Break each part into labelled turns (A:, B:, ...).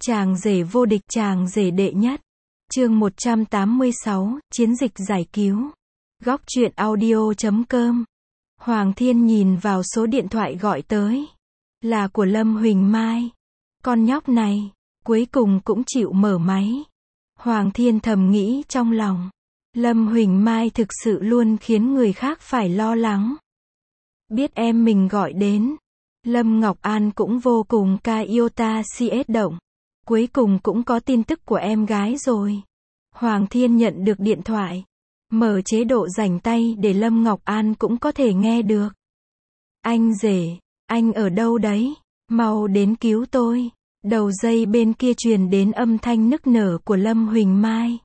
A: Chàng rể vô địch, chàng rể đệ nhất. Chương 186, chiến dịch giải cứu. Góc truyện audio.com. Hoàng Thiên nhìn vào số điện thoại gọi tới. Là của Lâm Huỳnh Mai. Con nhóc này, cuối cùng cũng chịu mở máy. Hoàng Thiên thầm nghĩ trong lòng. Lâm Huỳnh Mai thực sự luôn khiến người khác phải lo lắng. Biết em mình gọi đến. Lâm Ngọc An cũng vô cùng iota CS động. Cuối cùng cũng có tin tức của em gái rồi. Hoàng Thiên nhận được điện thoại. Mở chế độ rảnh tay để Lâm Ngọc An cũng có thể nghe được. Anh rể, anh ở đâu đấy? Mau đến cứu tôi. Đầu dây bên kia truyền đến âm thanh nức nở của Lâm Huỳnh Mai.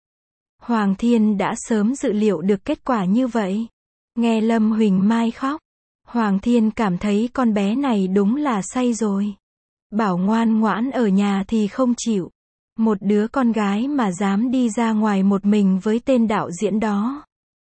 A: Hoàng Thiên đã sớm dự liệu được kết quả như vậy. Nghe Lâm Huỳnh Mai khóc. Hoàng Thiên cảm thấy con bé này đúng là say rồi. Bảo ngoan ngoãn ở nhà thì không chịu. Một đứa con gái mà dám đi ra ngoài một mình với tên đạo diễn đó.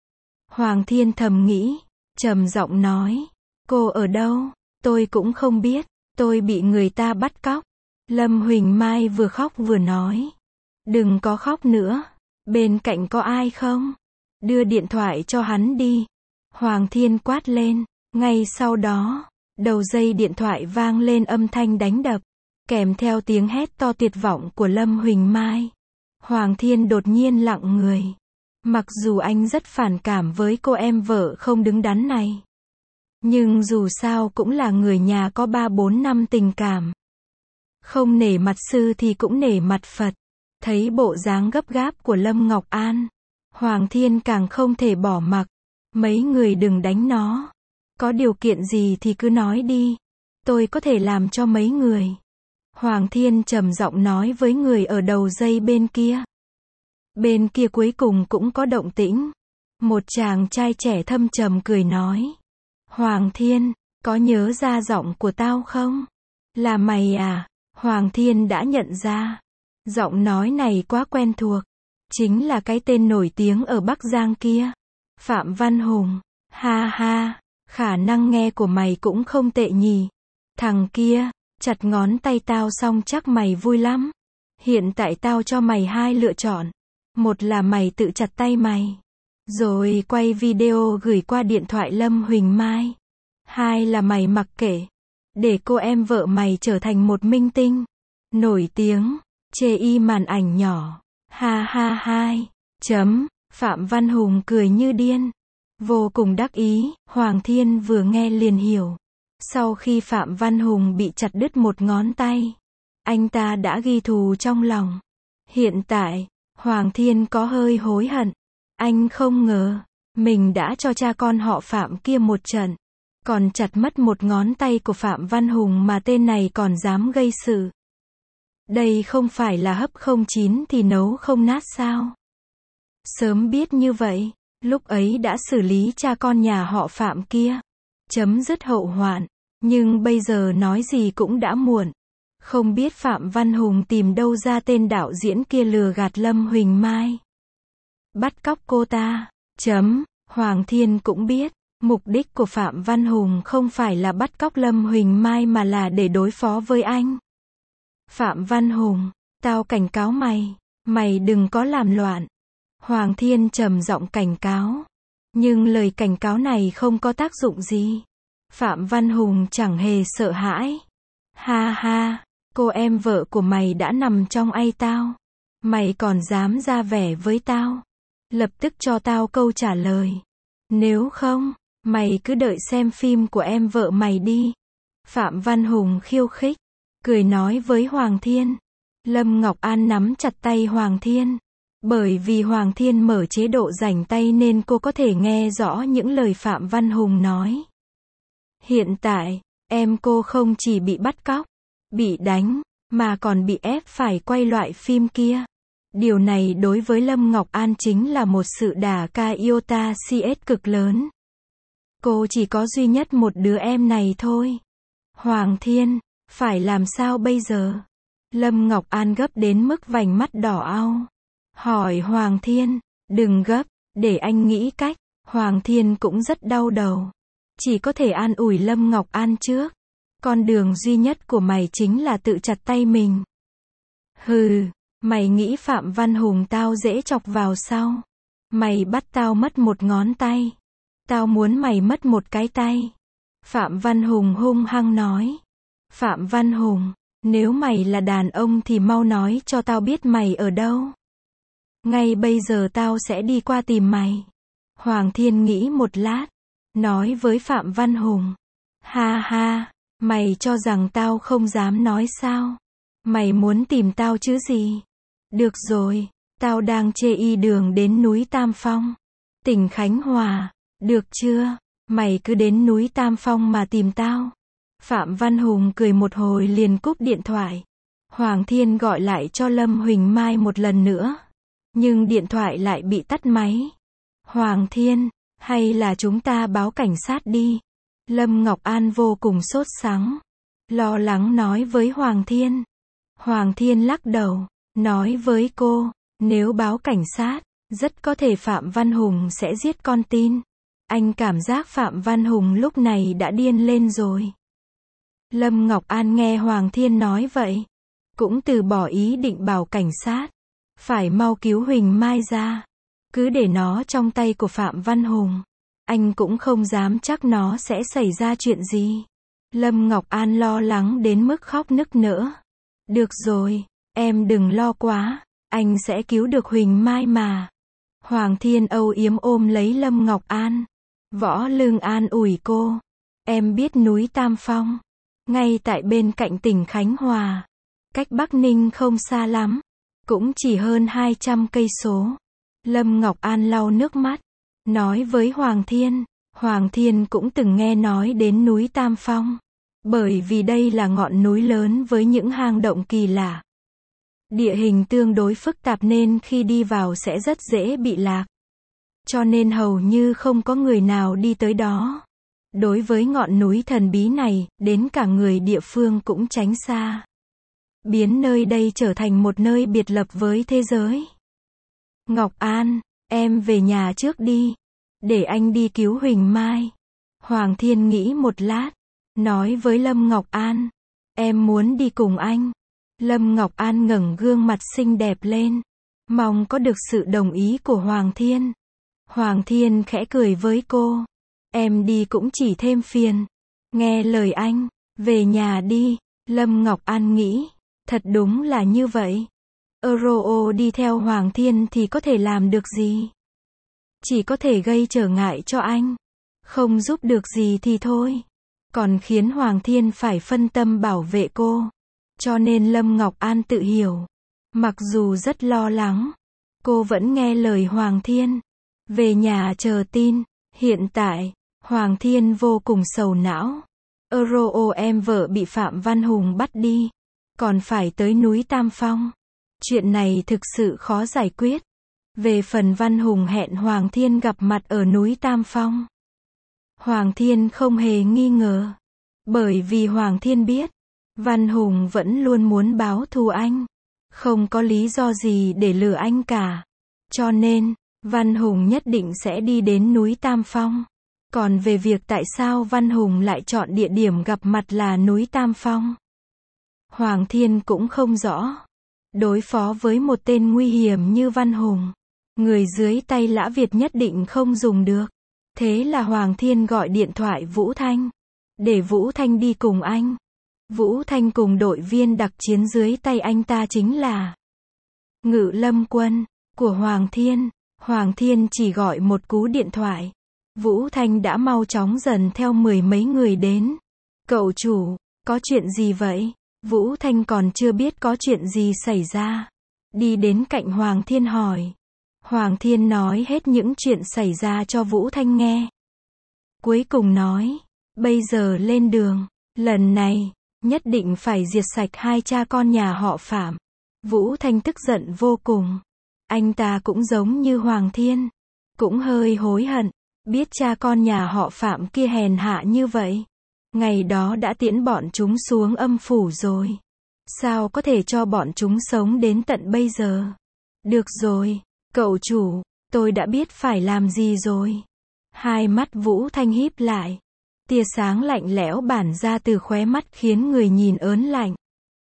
A: Hoàng Thiên thầm nghĩ, trầm giọng nói, cô ở đâu? Tôi cũng không biết, tôi bị người ta bắt cóc. Lâm Huỳnh Mai vừa khóc vừa nói, đừng có khóc nữa, bên cạnh có ai không? Đưa điện thoại cho hắn đi. Hoàng Thiên quát lên, ngay sau đó, đầu dây điện thoại vang lên âm thanh đánh đập, kèm theo tiếng hét to tuyệt vọng của Lâm Huỳnh Mai. Hoàng Thiên đột nhiên lặng người. Mặc dù anh rất phản cảm với cô em vợ không đứng đắn này. Nhưng dù sao cũng là người nhà có 3-4 năm tình cảm. Không nể mặt sư thì cũng nể mặt Phật. Thấy bộ dáng gấp gáp của Lâm Ngọc An, Hoàng Thiên càng không thể bỏ mặc. Mấy người đừng đánh nó. Có điều kiện gì thì cứ nói đi. Tôi có thể làm cho mấy người. Hoàng Thiên trầm giọng nói với người ở đầu dây bên kia. Bên kia cuối cùng cũng có động tĩnh. Một chàng trai trẻ thâm trầm cười nói. Hoàng Thiên, có nhớ ra giọng của tao không? Là mày à? Hoàng Thiên đã nhận ra. Giọng nói này quá quen thuộc. Chính là cái tên nổi tiếng ở Bắc Giang kia. Phạm Văn Hùng. Ha ha, khả năng nghe của mày cũng không tệ nhỉ. Thằng kia, chặt ngón tay tao xong chắc mày vui lắm. Hiện tại tao cho mày hai lựa chọn. Một là mày tự chặt tay mày, rồi quay video gửi qua điện thoại Lâm Huỳnh Mai. Hai là mày mặc kệ, để cô em vợ mày trở thành một minh tinh nổi tiếng, chê y màn ảnh nhỏ. Ha ha hai. Phạm Văn Hùng cười như điên, vô cùng đắc ý. Hoàng Thiên vừa nghe liền hiểu. Sau khi Phạm Văn Hùng bị chặt đứt một ngón tay, anh ta đã ghi thù trong lòng. Hiện tại, Hoàng Thiên có hơi hối hận. Anh không ngờ, mình đã cho cha con họ Phạm kia một trận. Còn chặt mất một ngón tay của Phạm Văn Hùng mà tên này còn dám gây sự. Đây không phải là hấp không chín thì nấu không nát sao? Sớm biết như vậy, lúc ấy đã xử lý cha con nhà họ Phạm kia. Chấm dứt hậu hoạn. Nhưng bây giờ nói gì cũng đã muộn. Không biết Phạm Văn Hùng tìm đâu ra tên đạo diễn kia lừa gạt Lâm Huỳnh Mai. Bắt cóc cô ta. Hoàng Thiên cũng biết, mục đích của Phạm Văn Hùng không phải là bắt cóc Lâm Huỳnh Mai mà là để đối phó với anh. Phạm Văn Hùng, tao cảnh cáo mày, mày đừng có làm loạn. Hoàng Thiên trầm giọng cảnh cáo. Nhưng lời cảnh cáo này không có tác dụng gì. Phạm Văn Hùng chẳng hề sợ hãi. Ha ha, cô em vợ của mày đã nằm trong tay tao. Mày còn dám ra vẻ với tao. Lập tức cho tao câu trả lời. Nếu không, mày cứ đợi xem phim của em vợ mày đi. Phạm Văn Hùng khiêu khích, cười nói với Hoàng Thiên. Lâm Ngọc An nắm chặt tay Hoàng Thiên. Bởi vì Hoàng Thiên mở chế độ rảnh tay nên cô có thể nghe rõ những lời Phạm Văn Hùng nói. Hiện tại, em cô không chỉ bị bắt cóc, bị đánh, mà còn bị ép phải quay loại phim kia. Điều này đối với Lâm Ngọc An chính là một sự đả kích iota CS cực lớn. Cô chỉ có duy nhất một đứa em này thôi. Hoàng Thiên, phải làm sao bây giờ? Lâm Ngọc An gấp đến mức vành mắt đỏ au. Hỏi Hoàng Thiên, đừng gấp, để anh nghĩ cách. Hoàng Thiên cũng rất đau đầu. Chỉ có thể an ủi Lâm Ngọc An trước. Con đường duy nhất của mày chính là tự chặt tay mình. Hừ, mày nghĩ Phạm Văn Hùng tao dễ chọc vào sao? Mày bắt tao mất một ngón tay. Tao muốn mày mất một cái tay. Phạm Văn Hùng hung hăng nói. Phạm Văn Hùng, nếu mày là đàn ông thì mau nói cho tao biết mày ở đâu. Ngay bây giờ tao sẽ đi qua tìm mày. Hoàng Thiên nghĩ một lát, nói với Phạm Văn Hùng. Ha ha, mày cho rằng tao không dám nói sao? Mày muốn tìm tao chứ gì? Được rồi, tao đang trên đường đến núi Tam Phong, tỉnh Khánh Hòa. Được chưa? Mày cứ đến núi Tam Phong mà tìm tao. Phạm Văn Hùng cười một hồi liền cúp điện thoại. Hoàng Thiên gọi lại cho Lâm Huỳnh Mai một lần nữa. Nhưng điện thoại lại bị tắt máy. Hoàng Thiên, hay là chúng ta báo cảnh sát đi? Lâm Ngọc An vô cùng sốt sắng, lo lắng nói với Hoàng Thiên. Hoàng Thiên lắc đầu, nói với cô, nếu báo cảnh sát, rất có thể Phạm Văn Hùng sẽ giết con tin. Anh cảm giác Phạm Văn Hùng lúc này đã điên lên rồi. Lâm Ngọc An nghe Hoàng Thiên nói vậy, cũng từ bỏ ý định bảo cảnh sát. Phải mau cứu Huỳnh Mai ra. Cứ để nó trong tay của Phạm Văn Hùng, anh cũng không dám chắc nó sẽ xảy ra chuyện gì. Lâm Ngọc An lo lắng đến mức khóc nức nở. Được rồi, em đừng lo quá, anh sẽ cứu được Huỳnh Mai mà. Hoàng Thiên âu yếm ôm lấy Lâm Ngọc An. Võ Lương an ủi cô. Em biết núi Tam Phong, ngay tại bên cạnh tỉnh Khánh Hòa, cách Bắc Ninh không xa lắm, cũng chỉ hơn 200 cây số. Lâm Ngọc An lau nước mắt, nói với Hoàng Thiên. Hoàng Thiên cũng từng nghe nói đến núi Tam Phong, bởi vì đây là ngọn núi lớn với những hang động kỳ lạ. Địa hình tương đối phức tạp nên khi đi vào sẽ rất dễ bị lạc. Cho nên hầu như không có người nào đi tới đó. Đối với ngọn núi thần bí này, đến cả người địa phương cũng tránh xa. Biến nơi đây trở thành một nơi biệt lập với thế giới. Ngọc An, em về nhà trước đi. Để anh đi cứu Huỳnh Mai. Hoàng Thiên nghĩ một lát, nói với Lâm Ngọc An. Em muốn đi cùng anh. Lâm Ngọc An ngẩng gương mặt xinh đẹp lên, mong có được sự đồng ý của Hoàng Thiên. Hoàng Thiên khẽ cười với cô. Em đi cũng chỉ thêm phiền. Nghe lời anh, về nhà đi. Lâm Ngọc An nghĩ, thật đúng là như vậy. Euro đi theo Hoàng Thiên thì có thể làm được gì? Chỉ có thể gây trở ngại cho anh. Không giúp được gì thì thôi. Còn khiến Hoàng Thiên phải phân tâm bảo vệ cô. Cho nên Lâm Ngọc An tự hiểu. Mặc dù rất lo lắng, cô vẫn nghe lời Hoàng Thiên. Về nhà chờ tin. Hiện tại, Hoàng Thiên vô cùng sầu não. Euro em vợ bị Phạm Văn Hùng bắt đi. Còn phải tới núi Tam Phong. Chuyện này thực sự khó giải quyết. Về phần Văn Hùng hẹn Hoàng Thiên gặp mặt ở núi Tam Phong. Hoàng Thiên không hề nghi ngờ. Bởi vì Hoàng Thiên biết, Văn Hùng vẫn luôn muốn báo thù anh. Không có lý do gì để lừa anh cả. Cho nên, Văn Hùng nhất định sẽ đi đến núi Tam Phong. Còn về việc tại sao Văn Hùng lại chọn địa điểm gặp mặt là núi Tam Phong, Hoàng Thiên cũng không rõ. Đối phó với một tên nguy hiểm như Văn Hùng, người dưới tay Lã Việt nhất định không dùng được. Thế là Hoàng Thiên gọi điện thoại Vũ Thanh, để Vũ Thanh đi cùng anh. Vũ Thanh cùng đội viên đặc chiến dưới tay anh ta chính là Ngự Lâm Quân của Hoàng Thiên. Hoàng Thiên chỉ gọi một cú điện thoại, Vũ Thanh đã mau chóng dần theo 10 mấy người đến. Cậu chủ, có chuyện gì vậy? Vũ Thanh còn chưa biết có chuyện gì xảy ra. Đi đến cạnh Hoàng Thiên hỏi. Hoàng Thiên nói hết những chuyện xảy ra cho Vũ Thanh nghe. Cuối cùng nói, bây giờ lên đường, lần này, nhất định phải diệt sạch hai cha con nhà họ Phạm. Vũ Thanh tức giận vô cùng. Anh ta cũng giống như Hoàng Thiên, cũng hơi hối hận, biết cha con nhà họ Phạm kia hèn hạ như vậy. Ngày đó đã tiễn bọn chúng xuống âm phủ rồi. Sao có thể cho bọn chúng sống đến tận bây giờ? Được rồi, cậu chủ, tôi đã biết phải làm gì rồi. Hai mắt Vũ Thanh híp lại. Tia sáng lạnh lẽo bản ra từ khóe mắt khiến người nhìn ớn lạnh.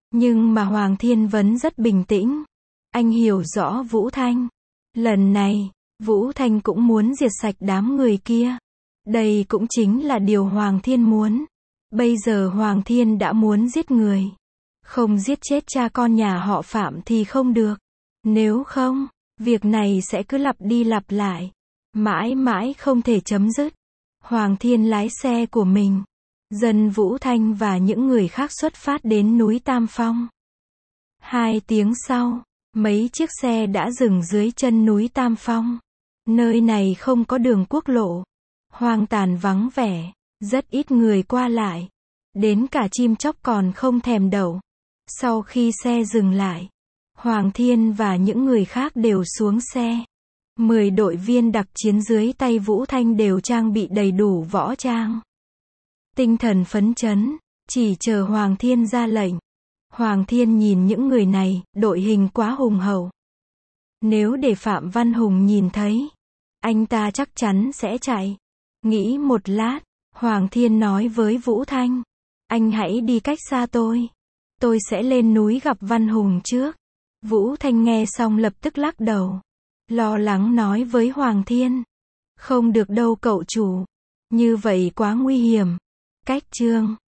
A: Nhưng mà Hoàng Thiên vẫn rất bình tĩnh. Anh hiểu rõ Vũ Thanh. Lần này, Vũ Thanh cũng muốn diệt sạch đám người kia. Đây cũng chính là điều Hoàng Thiên muốn. Bây giờ Hoàng Thiên đã muốn giết người. Không giết chết cha con nhà họ Phạm thì không được. Nếu không, việc này sẽ cứ lặp đi lặp lại. Mãi mãi không thể chấm dứt. Hoàng Thiên lái xe của mình. Dân Vũ Thanh và những người khác xuất phát đến núi Tam Phong. 2 tiếng sau, mấy chiếc xe đã dừng dưới chân núi Tam Phong. Nơi này không có đường quốc lộ. Hoang tàn vắng vẻ, rất ít người qua lại. Đến cả chim chóc còn không thèm đậu. Sau khi xe dừng lại, Hoàng Thiên và những người khác đều xuống xe. 10 đội viên đặc chiến dưới tay Vũ Thanh đều trang bị đầy đủ võ trang. Tinh thần phấn chấn, chỉ chờ Hoàng Thiên ra lệnh. Hoàng Thiên nhìn những người này, đội hình quá hùng hậu. Nếu để Phạm Văn Hùng nhìn thấy, anh ta chắc chắn sẽ chạy. Nghĩ một lát, Hoàng Thiên nói với Vũ Thanh, anh hãy đi cách xa tôi. Tôi sẽ lên núi gặp Văn Hùng trước. Vũ Thanh nghe xong lập tức lắc đầu. Lo lắng nói với Hoàng Thiên. Không được đâu cậu chủ. Như vậy quá nguy hiểm. Cách chương